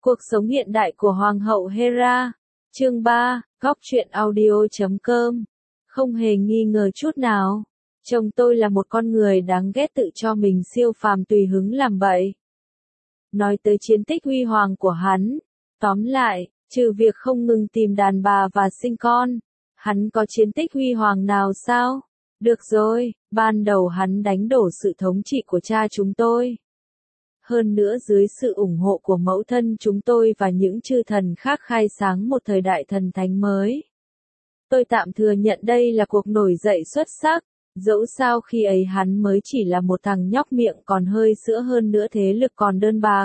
Cuộc sống hiện đại của Hoàng hậu Hera. Chương 3, góc truyện audio.com. Không hề nghi ngờ chút nào. Chồng tôi là một con người đáng ghét, tự cho mình siêu phàm tùy hứng làm bậy. Nói tới chiến tích huy hoàng của hắn, tóm lại, trừ việc không ngừng tìm đàn bà và sinh con, hắn có chiến tích huy hoàng nào sao? Được rồi, ban đầu hắn đánh đổ sự thống trị của cha chúng tôi. Hơn nữa dưới sự ủng hộ của mẫu thân chúng tôi và những chư thần khác khai sáng một thời đại thần thánh mới. Tôi tạm thừa nhận đây là cuộc nổi dậy xuất sắc, dẫu sao khi ấy hắn mới chỉ là một thằng nhóc miệng còn hơi sữa, hơn nữa thế lực còn đơn bạc.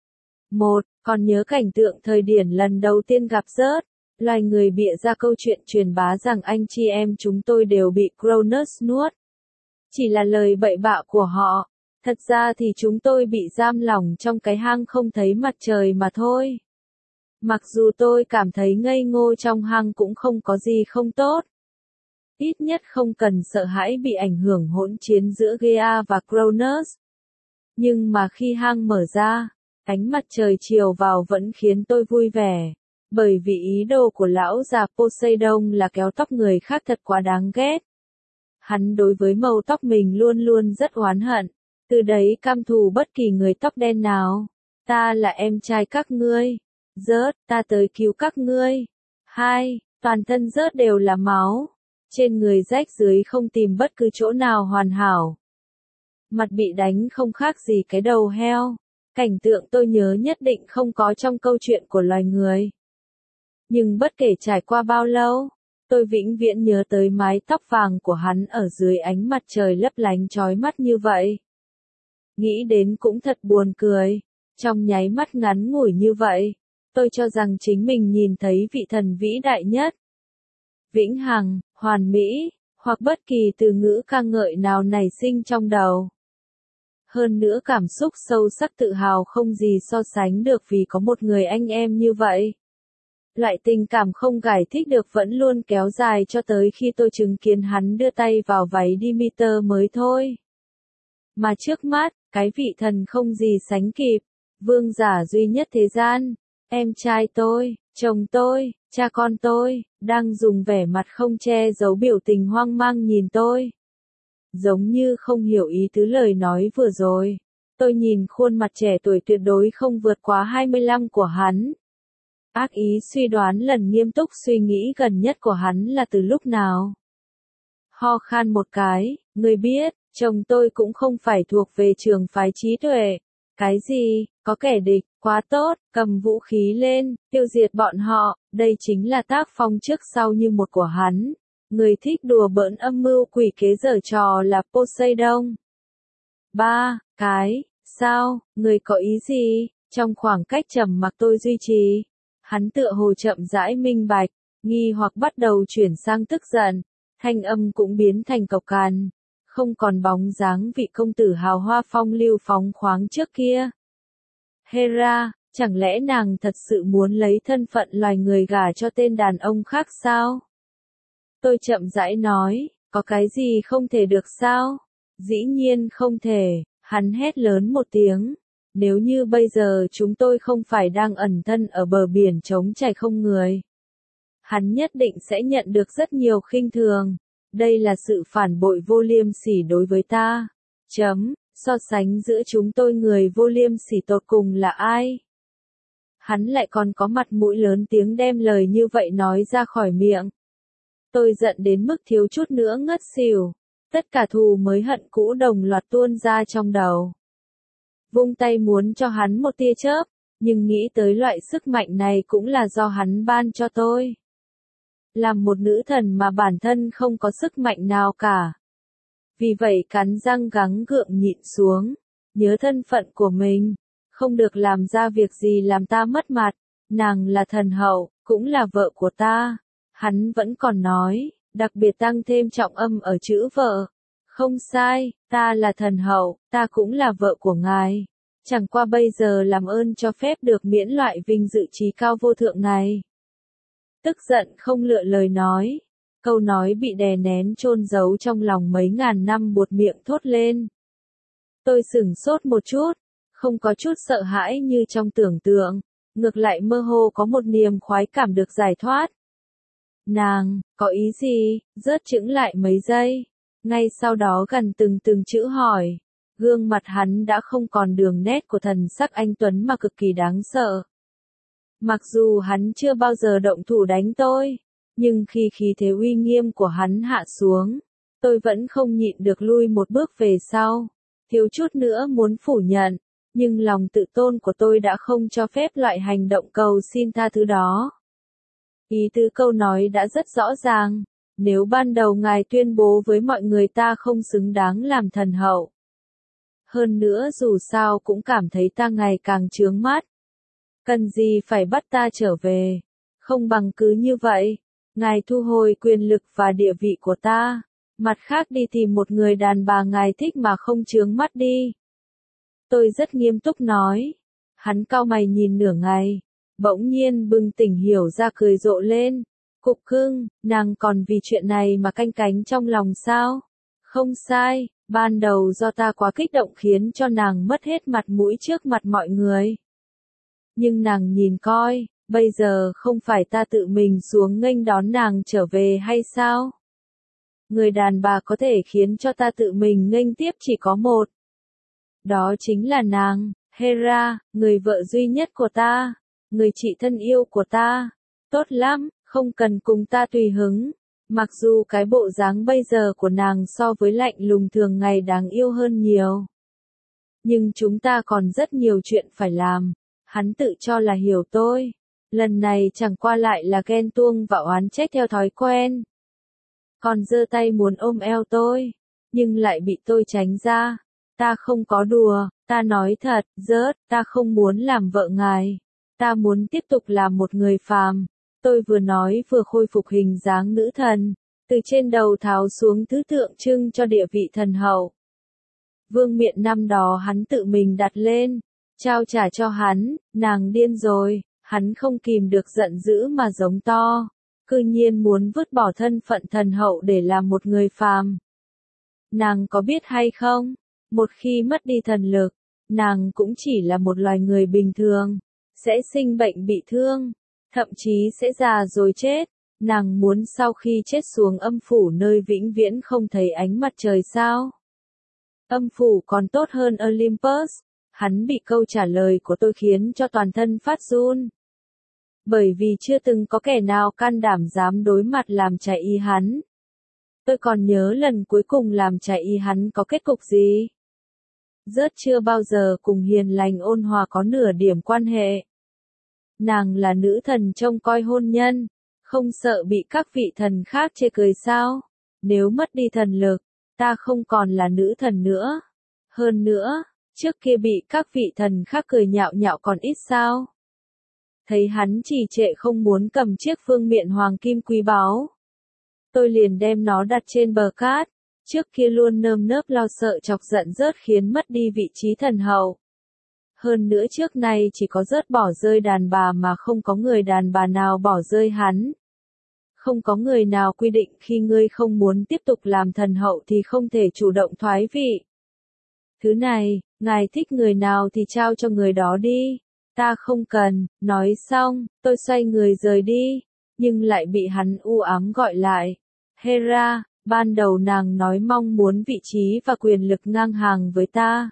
Còn nhớ cảnh tượng thời điển lần đầu tiên gặp Zeus, loài người bịa ra câu chuyện truyền bá rằng anh chị em chúng tôi đều bị Cronus nuốt. Chỉ là lời bậy bạ của họ. Thật ra thì chúng tôi bị giam lỏng trong cái hang không thấy mặt trời mà thôi. Mặc dù tôi cảm thấy ngây ngô trong hang cũng không có gì không tốt. Ít nhất không cần sợ hãi bị ảnh hưởng hỗn chiến giữa Gaia và Cronus. Nhưng mà khi hang mở ra, ánh mặt trời chiều vào vẫn khiến tôi vui vẻ. Bởi vì ý đồ của lão già Poseidon là kéo tóc người khác thật quá đáng ghét. Hắn đối với màu tóc mình luôn luôn rất oán hận. Từ đấy căm thù bất kỳ người tóc đen nào. Ta là em trai các ngươi. Zeus, ta tới cứu các ngươi. 2. Toàn thân Zeus đều là máu. Trên người rách dưới không tìm bất cứ chỗ nào hoàn hảo. Mặt bị đánh không khác gì cái đầu heo. Cảnh tượng tôi nhớ nhất định không có trong câu chuyện của loài người. Nhưng bất kể trải qua bao lâu, tôi vĩnh viễn nhớ tới mái tóc vàng của hắn ở dưới ánh mặt trời lấp lánh chói mắt như vậy. Nghĩ đến cũng thật buồn cười. Trong nháy mắt ngắn ngủi như vậy, tôi cho rằng chính mình nhìn thấy vị thần vĩ đại nhất. Vĩnh hằng, hoàn mỹ, hoặc bất kỳ từ ngữ ca ngợi nào nảy sinh trong đầu. Hơn nữa cảm xúc sâu sắc tự hào không gì so sánh được vì có một người anh em như vậy. Loại tình cảm không giải thích được vẫn luôn kéo dài cho tới khi tôi chứng kiến hắn đưa tay vào váy Demeter mới thôi. Mà trước mắt, cái vị thần không gì sánh kịp, vương giả duy nhất thế gian, em trai tôi, chồng tôi, cha con tôi, đang dùng vẻ mặt không che giấu biểu tình hoang mang nhìn tôi. Giống như không hiểu ý tứ lời nói vừa rồi. Tôi nhìn khuôn mặt trẻ tuổi tuyệt đối không vượt quá 25 của hắn. Ác ý suy đoán lần nghiêm túc suy nghĩ gần nhất của hắn là từ lúc nào. Ho khan một cái, người biết, chồng tôi cũng không phải thuộc về trường phái trí tuệ. Cái gì, có kẻ địch, quá tốt, cầm vũ khí lên, tiêu diệt bọn họ, đây chính là tác phong trước sau như một của hắn. Người thích đùa bỡn âm mưu quỷ kế giở trò là Poseidon. 3. Sao, người có ý gì? Trong khoảng cách trầm mặc tôi duy trì, hắn tựa hồ chậm rãi minh bạch, nghi hoặc bắt đầu chuyển sang tức giận, thanh âm cũng biến thành cộc cằn, không còn bóng dáng vị công tử hào hoa phong lưu phóng khoáng trước kia. Hera, chẳng lẽ nàng thật sự muốn lấy thân phận loài người gả cho tên đàn ông khác sao? Tôi chậm rãi nói, có cái gì không thể được sao? Dĩ nhiên không thể, hắn hét lớn một tiếng. Nếu như bây giờ chúng tôi không phải đang ẩn thân ở bờ biển trống trải không người, hắn nhất định sẽ nhận được rất nhiều khinh thường. Đây là sự phản bội vô liêm sỉ đối với ta. So sánh giữa chúng tôi người vô liêm sỉ tột cùng là ai? Hắn lại còn có mặt mũi lớn tiếng đem lời như vậy nói ra khỏi miệng. Tôi giận đến mức thiếu chút nữa ngất xỉu. Tất cả thù mới hận cũ đồng loạt tuôn ra trong đầu. Vung tay muốn cho hắn một tia chớp, nhưng nghĩ tới loại sức mạnh này cũng là do hắn ban cho tôi. Làm một nữ thần mà bản thân không có sức mạnh nào cả. Vì vậy cắn răng gắng gượng nhịn xuống, nhớ thân phận của mình, không được làm ra việc gì làm ta mất mặt, nàng là thần hậu, cũng là vợ của ta. Hắn vẫn còn nói, đặc biệt tăng thêm trọng âm ở chữ vợ. Không sai, ta là thần hậu, ta cũng là vợ của ngài. Chẳng qua bây giờ làm ơn cho phép được miễn loại vinh dự trí cao vô thượng này. Tức giận không lựa lời nói. Câu nói bị đè nén chôn giấu trong lòng mấy ngàn năm buột miệng thốt lên. Tôi sửng sốt một chút, không có chút sợ hãi như trong tưởng tượng. ngược lại mơ hồ có một niềm khoái cảm được giải thoát. Nàng, có ý gì? Rớt chững lại mấy giây. Ngay sau đó gần từng chữ hỏi. Gương mặt hắn đã không còn đường nét của thần sắc anh tuấn mà cực kỳ đáng sợ. Mặc dù hắn chưa bao giờ động thủ đánh tôi, nhưng khi khí thế uy nghiêm của hắn hạ xuống, tôi vẫn không nhịn được lui một bước về sau, thiếu chút nữa muốn phủ nhận, nhưng lòng tự tôn của tôi đã không cho phép loại hành động cầu xin tha thứ đó. Ý tứ câu nói đã rất rõ ràng, nếu ban đầu ngài tuyên bố với mọi người ta không xứng đáng làm thần hậu. Hơn nữa dù sao cũng cảm thấy ta ngày càng chướng mắt. Cần gì phải bắt ta trở về, không bằng cứ như vậy, ngài thu hồi quyền lực và địa vị của ta, mặt khác đi tìm một người đàn bà ngài thích mà không chướng mắt đi. Tôi rất nghiêm túc nói, hắn cau mày nhìn nửa ngày, bỗng nhiên bừng tỉnh hiểu ra cười rộ lên, cục cưng, nàng còn vì chuyện này mà canh cánh trong lòng sao? Không sai, ban đầu do ta quá kích động khiến cho nàng mất hết mặt mũi trước mặt mọi người. Nhưng nàng nhìn coi, bây giờ không phải ta tự mình xuống nghênh đón nàng trở về hay sao? Người đàn bà có thể khiến cho ta tự mình nghênh tiếp chỉ có một. Đó chính là nàng, Hera, người vợ duy nhất của ta, người chị thân yêu của ta. Tốt lắm, không cần cùng ta tùy hứng. Mặc dù cái bộ dáng bây giờ của nàng so với lạnh lùng thường ngày đáng yêu hơn nhiều. Nhưng chúng ta còn rất nhiều chuyện phải làm. Hắn tự cho là hiểu tôi. Lần này chẳng qua lại là ghen tuông và oán trách theo thói quen. Còn giơ tay muốn ôm eo tôi. Nhưng lại bị tôi tránh ra. Ta không có đùa, ta nói thật, rớt, ta không muốn làm vợ ngài. Ta muốn tiếp tục làm một người phàm. Tôi vừa nói vừa khôi phục hình dáng nữ thần, từ trên đầu tháo xuống thứ tượng trưng cho địa vị thần hậu. Vương miện năm đó hắn tự mình đặt lên, trao trả cho hắn, nàng điên rồi, hắn không kìm được giận dữ mà giống to, cư nhiên muốn vứt bỏ thân phận thần hậu để làm một người phàm. Nàng có biết hay không, một khi mất đi thần lực, nàng cũng chỉ là một loài người bình thường, sẽ sinh bệnh bị thương. Thậm chí sẽ già rồi chết, nàng muốn sau khi chết xuống âm phủ nơi vĩnh viễn không thấy ánh mặt trời sao? Âm phủ còn tốt hơn Olympus, hắn bị câu trả lời của tôi khiến cho toàn thân phát run. Bởi vì chưa từng có kẻ nào can đảm dám đối mặt làm trái ý hắn. Tôi còn nhớ lần cuối cùng làm trái ý hắn có kết cục gì? Rớt chưa bao giờ cùng hiền lành ôn hòa có nửa điểm quan hệ. Nàng là nữ thần trông coi hôn nhân, không sợ bị các vị thần khác chê cười sao? Nếu mất đi thần lực, ta không còn là nữ thần nữa. Hơn nữa, trước kia bị các vị thần khác cười nhạo nhạo còn ít sao? Thấy hắn trì trệ không muốn cầm chiếc vương miện hoàng kim quý báu. Tôi liền đem nó đặt trên bờ cát, trước kia luôn nơm nớp lo sợ chọc giận rớt khiến mất đi vị trí thần hậu. Hơn nữa trước nay chỉ có rớt bỏ rơi đàn bà mà không có người đàn bà nào bỏ rơi hắn. Không có người nào quy định khi ngươi không muốn tiếp tục làm thần hậu thì không thể chủ động thoái vị. Thứ này, ngài thích người nào thì trao cho người đó đi. Ta không cần, nói xong, tôi xoay người rời đi, nhưng lại bị hắn u ám gọi lại. Hera, ban đầu nàng nói mong muốn vị trí và quyền lực ngang hàng với ta.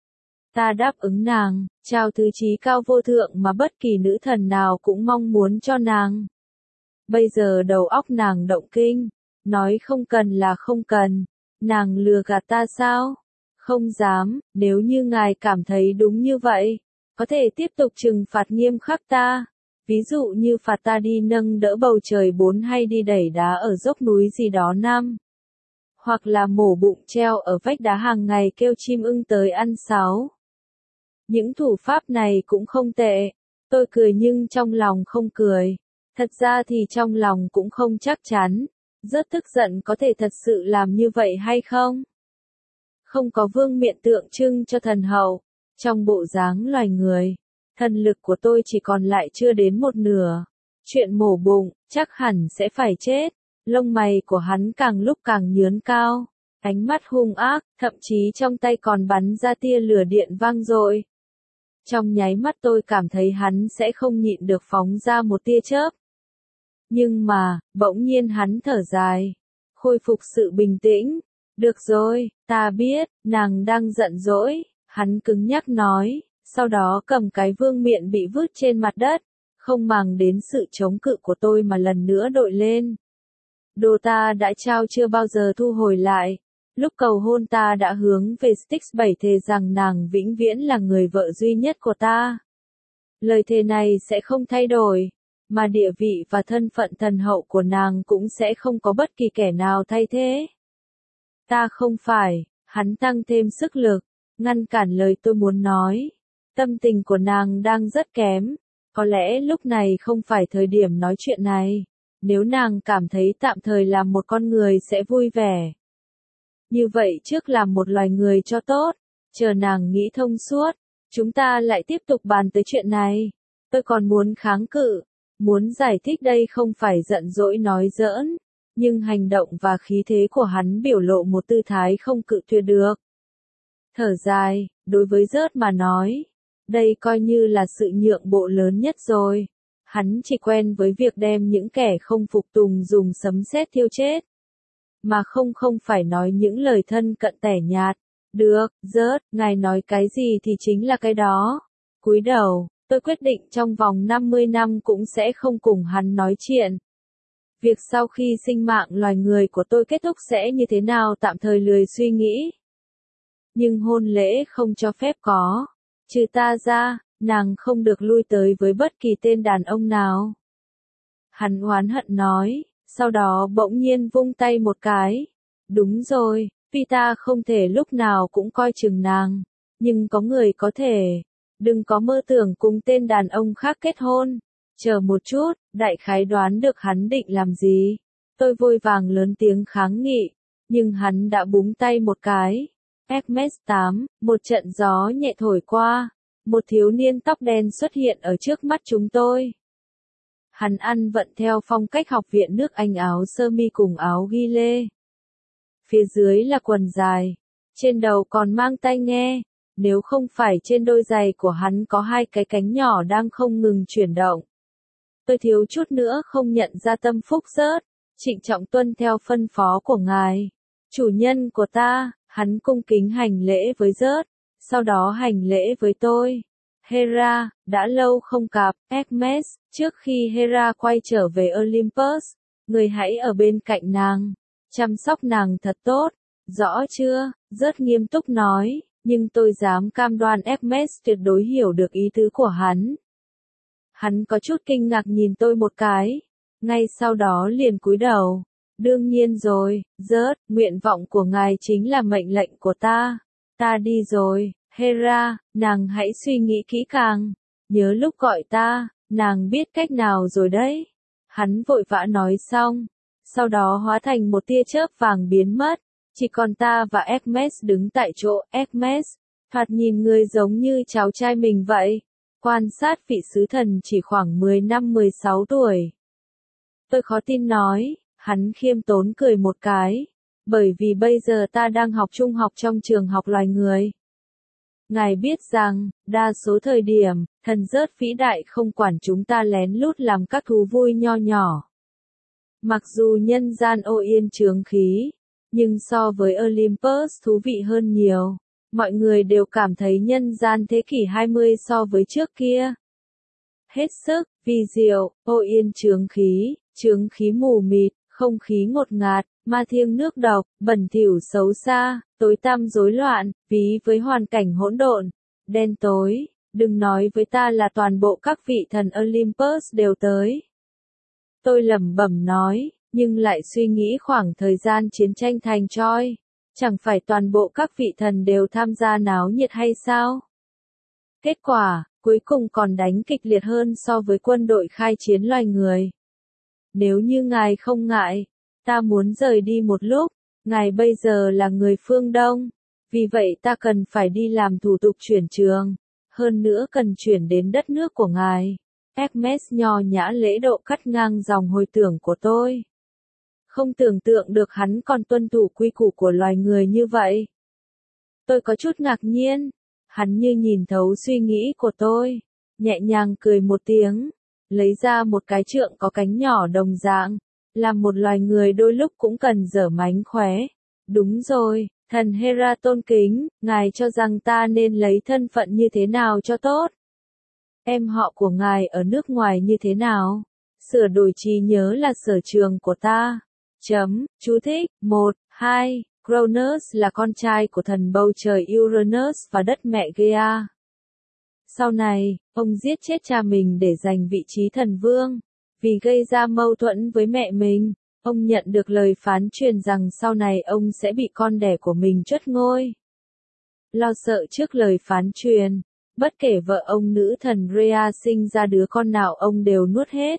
Ta đáp ứng nàng, trao thứ trí cao vô thượng mà bất kỳ nữ thần nào cũng mong muốn cho nàng. Bây giờ đầu óc nàng động kinh, nói không cần là không cần, nàng lừa gạt ta sao? Không dám, nếu như ngài cảm thấy đúng như vậy, có thể tiếp tục trừng phạt nghiêm khắc ta. Ví dụ như phạt ta đi nâng đỡ bầu trời 4 hay đi đẩy đá ở dốc núi gì đó 5. Hoặc là mổ bụng treo ở vách đá hàng ngày kêu chim ưng tới ăn 6. Những thủ pháp này cũng không tệ. Tôi cười nhưng trong lòng không cười. Thật ra thì trong lòng cũng không chắc chắn. Rất tức giận có thể thật sự làm như vậy hay không? Không có vương miện tượng trưng cho thần hậu. Trong bộ dáng loài người, thần lực của tôi chỉ còn lại chưa đến một nửa. Chuyện mổ bụng, chắc hẳn sẽ phải chết. Lông mày của hắn càng lúc càng nhướn cao. Ánh mắt hung ác, thậm chí trong tay còn bắn ra tia lửa điện vang dội. Trong nháy mắt tôi cảm thấy hắn sẽ không nhịn được phóng ra một tia chớp. Nhưng mà, bỗng nhiên hắn thở dài, khôi phục sự bình tĩnh. Được rồi, ta biết, nàng đang giận dỗi, hắn cứng nhắc nói, sau đó cầm cái vương miện bị vứt trên mặt đất, không màng đến sự chống cự của tôi mà lần nữa đội lên. Đồ ta đã trao chưa bao giờ thu hồi lại. Lúc cầu hôn ta đã hướng về Styx 7 thề rằng nàng vĩnh viễn là người vợ duy nhất của ta. Lời thề này sẽ không thay đổi, mà địa vị và thân phận thần hậu của nàng cũng sẽ không có bất kỳ kẻ nào thay thế. Ta không phải, hắn tăng thêm sức lực, ngăn cản lời tôi muốn nói. Tâm tình của nàng đang rất kém, có lẽ lúc này không phải thời điểm nói chuyện này. Nếu nàng cảm thấy tạm thời làm một con người sẽ vui vẻ. Như vậy trước làm một loài người cho tốt, chờ nàng nghĩ thông suốt, chúng ta lại tiếp tục bàn tới chuyện này. Tôi còn muốn kháng cự, muốn giải thích đây không phải giận dỗi nói giỡn, nhưng hành động và khí thế của hắn biểu lộ một tư thái không cự tuyệt được. Thở dài, đối với Rớt mà nói, đây coi như là sự nhượng bộ lớn nhất rồi. Hắn chỉ quen với việc đem những kẻ không phục tùng dùng sấm sét thiêu chết. Mà không phải nói những lời thân cận tẻ nhạt. Được, Rớt, ngài nói cái gì thì chính là cái đó. Cúi đầu, tôi quyết định trong vòng 50 năm cũng sẽ không cùng hắn nói chuyện. Việc sau khi sinh mạng loài người của tôi kết thúc sẽ như thế nào tạm thời lười suy nghĩ. Nhưng hôn lễ không cho phép có. Trừ ta ra, nàng không được lui tới với bất kỳ tên đàn ông nào. Hắn oán hận nói, sau đó bỗng nhiên vung tay một cái. Đúng rồi, vì ta không thể lúc nào cũng coi chừng nàng, nhưng có người có thể. Đừng có mơ tưởng cùng tên đàn ông khác kết hôn. Chờ một chút, đại khái đoán được hắn định làm gì. Tôi vội vàng lớn tiếng kháng nghị, nhưng hắn đã búng tay một cái. Hermes 8, một trận gió nhẹ thổi qua. Một thiếu niên tóc đen xuất hiện ở trước mắt chúng tôi. Hắn ăn vận theo phong cách học viện nước Anh, áo sơ mi cùng áo ghi lê. Phía dưới là quần dài. Trên đầu còn mang tai nghe. Nếu không phải trên đôi giày của hắn có hai cái cánh nhỏ đang không ngừng chuyển động. Tôi thiếu chút nữa không nhận ra tâm phúc Rớt. Trịnh trọng tuân theo phân phó của ngài. Chủ nhân của ta, hắn cung kính hành lễ với Rớt. Sau đó hành lễ với tôi. Hera, đã lâu không gặp, Hermes, trước khi Hera quay trở về Olympus, người hãy ở bên cạnh nàng, chăm sóc nàng thật tốt, rõ chưa? Rớt nghiêm túc nói, nhưng tôi dám cam đoan Hermes tuyệt đối hiểu được ý tứ của hắn. Hắn có chút kinh ngạc nhìn tôi một cái, ngay sau đó liền cúi đầu. Đương nhiên rồi, Rớt, nguyện vọng của ngài chính là mệnh lệnh của ta. Ta đi rồi. Hera, nàng hãy suy nghĩ kỹ càng. Nhớ lúc gọi ta, nàng biết cách nào rồi đấy. Hắn vội vã nói xong. Sau đó hóa thành một tia chớp vàng biến mất. Chỉ còn ta và Hermes đứng tại chỗ. Hermes, thoạt nhìn người giống như cháu trai mình vậy. Quan sát vị sứ thần chỉ khoảng 10 năm 16 tuổi. Tôi khó tin nói, hắn khiêm tốn cười một cái. Bởi vì bây giờ ta đang học trung học trong trường học loài người. Ngài biết rằng, đa số thời điểm, thần Rớt vĩ đại không quản chúng ta lén lút làm các thú vui nho nhỏ. Mặc dù nhân gian ô yên chướng khí, nhưng so với Olympus thú vị hơn nhiều. Mọi người đều cảm thấy nhân gian thế kỷ 20 so với trước kia. Hết sức, vi diệu, ô yên chướng khí mù mịt, không khí ngột ngạt, ma thiêng nước độc, bẩn thỉu xấu xa, tối tăm rối loạn, ví với hoàn cảnh hỗn độn, đen tối. Đừng nói với ta là toàn bộ các vị thần Olympus đều tới. Tôi lẩm bẩm nói, nhưng lại suy nghĩ khoảng thời gian chiến tranh thành Troy. Chẳng phải toàn bộ các vị thần đều tham gia náo nhiệt hay sao? Kết quả, cuối cùng còn đánh kịch liệt hơn so với quân đội khai chiến loài người. Nếu như ngài không ngại, ta muốn rời đi một lúc, ngài bây giờ là người phương Đông, vì vậy ta cần phải đi làm thủ tục chuyển trường, hơn nữa cần chuyển đến đất nước của ngài. Hermes nho nhã lễ độ cắt ngang dòng hồi tưởng của tôi. Không tưởng tượng được hắn còn tuân thủ quy củ của loài người như vậy. Tôi có chút ngạc nhiên, Hắn như nhìn thấu suy nghĩ của tôi, nhẹ nhàng cười một tiếng, lấy ra một cái trượng có cánh nhỏ đồng dạng, làm một loài người đôi lúc cũng cần giở mánh khóe. Đúng rồi, thần Hera tôn kính, ngài cho rằng ta nên lấy thân phận như thế nào cho tốt? Em họ của ngài ở nước ngoài như thế nào? Sửa đổi trí nhớ là sở trường của ta. Chú thích, 1, 2, Cronus là con trai của thần bầu trời Uranus và đất mẹ Gaia. Sau này, ông giết chết cha mình để giành vị trí thần vương. Vì gây ra mâu thuẫn với mẹ mình, ông nhận được lời phán truyền rằng sau này ông sẽ bị con đẻ của mình truất ngôi. Lo sợ trước lời phán truyền, bất kể vợ ông nữ thần Rhea sinh ra đứa con nào ông đều nuốt hết.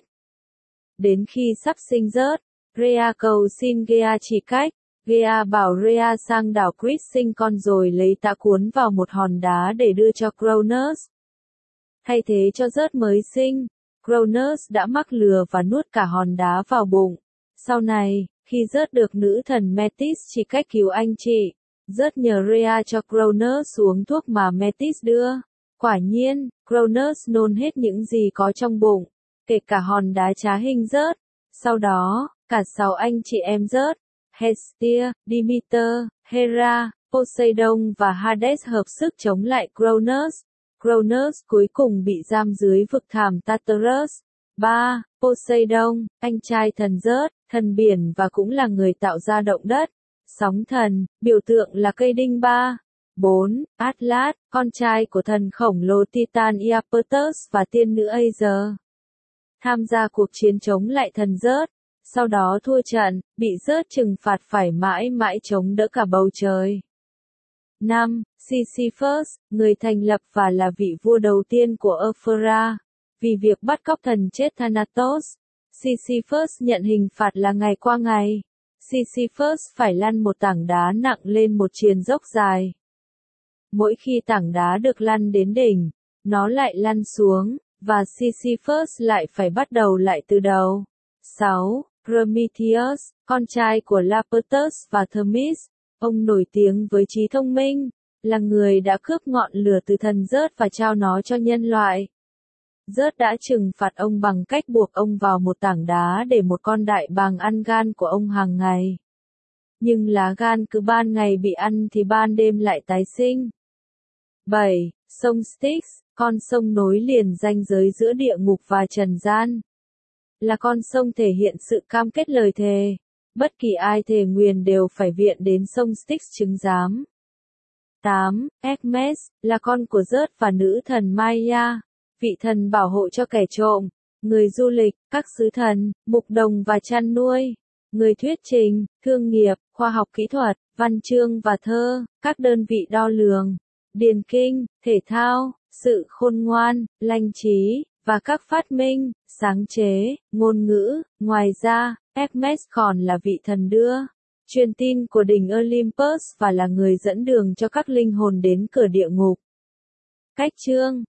Đến khi sắp sinh rớt, Rhea cầu xin Gaia chỉ cách. Gaia bảo Rhea sang đảo Crete sinh con rồi lấy tã cuốn vào một hòn đá để đưa cho Cronus. Thay thế cho rớt mới sinh, Cronus đã mắc lừa và nuốt cả hòn đá vào bụng. Sau này, khi rớt được nữ thần Metis chỉ cách cứu anh chị, rớt nhờ Rhea cho Cronus uống thuốc mà Metis đưa. Quả nhiên, Cronus nôn hết những gì có trong bụng, kể cả hòn đá trá hình rớt. Sau đó, cả 6 anh chị em rớt, Hestia, Demeter, Hera, Poseidon và Hades hợp sức chống lại Cronus. Cronus cuối cùng bị giam dưới vực thẳm Tartarus. 3. Poseidon, anh trai thần rớt, thần biển và cũng là người tạo ra động đất. Sóng thần, biểu tượng là cây đinh 3. 4. Atlas, con trai của thần khổng lồ Titan Iapetus và tiên nữ Aegir. Tham gia cuộc chiến chống lại thần rớt, sau đó thua trận, bị rớt trừng phạt phải mãi mãi chống đỡ cả bầu trời. 5. Sisyphus, người thành lập và là vị vua đầu tiên của Euphora. Vì việc bắt cóc thần chết Thanatos, Sisyphus nhận hình phạt là ngày qua ngày. Sisyphus phải lăn một tảng đá nặng lên một triền dốc dài. Mỗi khi tảng đá được lăn đến đỉnh, nó lại lăn xuống, và Sisyphus lại phải bắt đầu lại từ đầu. 6. Prometheus, con trai của Laertes và Themis. Ông nổi tiếng với trí thông minh, là người đã cướp ngọn lửa từ thần rớt và trao nó cho nhân loại. Rớt đã trừng phạt ông bằng cách buộc ông vào một tảng đá để một con đại bàng ăn gan của ông hàng ngày. Nhưng lá gan cứ ban ngày bị ăn thì ban đêm lại tái sinh. 7. Sông Styx, con sông nối liền ranh giới giữa địa ngục và trần gian. Là con sông thể hiện sự cam kết lời thề. Bất kỳ ai thề nguyền đều phải viện đến sông Styx chứng giám. 8. Hermes, là con của Zeus và nữ thần Maia, vị thần bảo hộ cho kẻ trộm, người du lịch, các sứ thần, mục đồng và chăn nuôi, người thuyết trình, thương nghiệp, khoa học kỹ thuật, văn chương và thơ, các đơn vị đo lường, điền kinh, thể thao, sự khôn ngoan, lanh trí, và các phát minh, sáng chế, ngôn ngữ. Ngoài ra, Hermes còn là vị thần đưa truyền tin của đỉnh Olympus và là người dẫn đường cho các linh hồn đến cửa địa ngục. Cách chương